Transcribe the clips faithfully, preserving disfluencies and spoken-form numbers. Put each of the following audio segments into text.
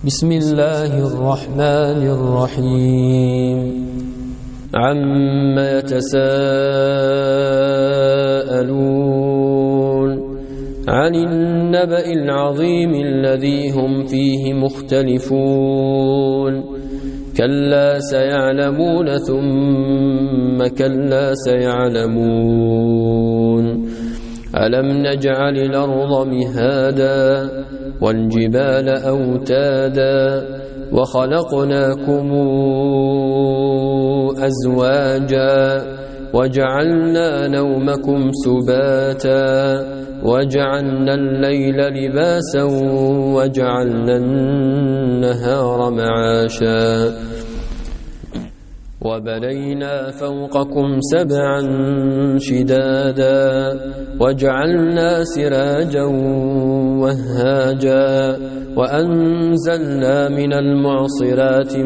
بسم الله الرحمن الرحيم عم يتساءلون عن النبأ العظيم الذي هم فيه مختلفون كلا سيعلمون ثم كلا سيعلمون ألم نجعل الأرض مهادا والجبال أوتادا وخلقناكم أزواجا وجعلنا نومكم سباتا وجعلنا الليل لباسا وجعلنا النهار معاشا وبنينا فوقكم سبعا شدادا وجعلنا سراجا وهاجا وأنزلنا من المعصرات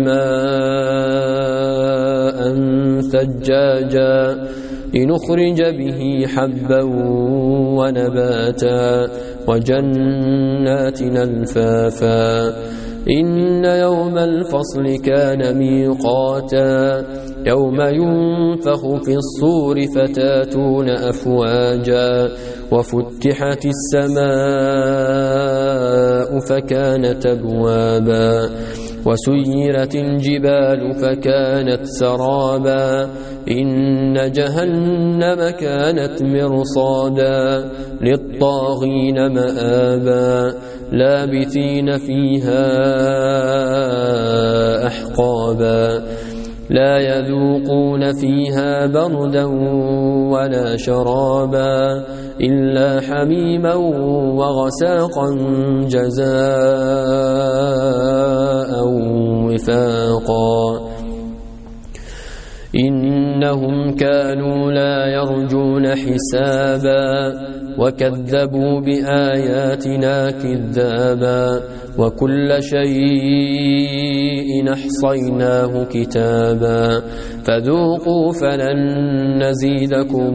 ماء ثجاجا لنخرج به حبا ونباتا وجنات ألفافا إن يوم الفصل كان ميقاتا يوم ينفخ في الصور فتاتون أفواجا وفتحت السماء فكانت أبوابا وسيرت الجبال فكانت سرابا إن جهنم كانت مرصادا للطاغين مآبا لابثين فيها أحقابا لا يذوقون فيها بردا ولا شرابا إلا حميما وغساقا جزاء وفاقا إنهم كانوا لا يرجون حسابا وكذبوا بآياتنا كذابا وكل شيء أحصيناه كتابا فذوقوا فلن نزيدكم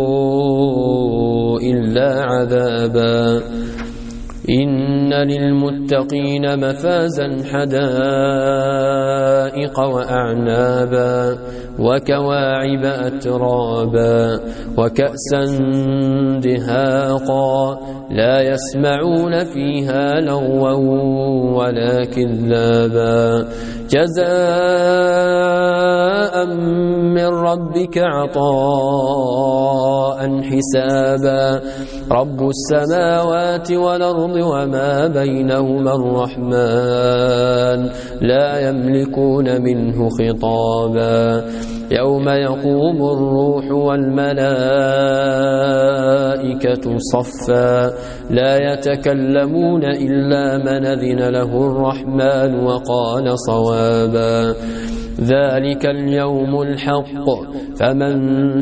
إلا عذابا إن للمتقين مفازا حدائق وأعنابا وكواعب أترابا وكأسا دهاقا لا يسمعون فيها لغوا ولا كذابا جزاء من ربك عطاء حسابا رب السماوات والأرض وما بينهما الرحمن لا يملكون منه خطابا يوم يقوم الروح والملائكة صفا لا يتكلمون إلا من أذن له الرحمن وقال صوابا ذلك اليوم الحق فمن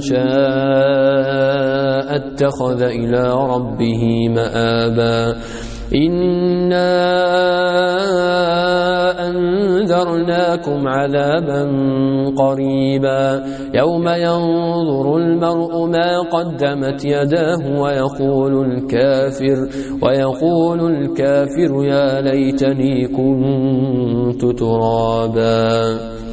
شاء اتخذ إلى ربه مآبا إنا أنذرناكم عذابا قريبا يوم ينظر المرء ما قدمت يداه ويقول الكافر ويقول الكافر يا ليتني كنت ترابا.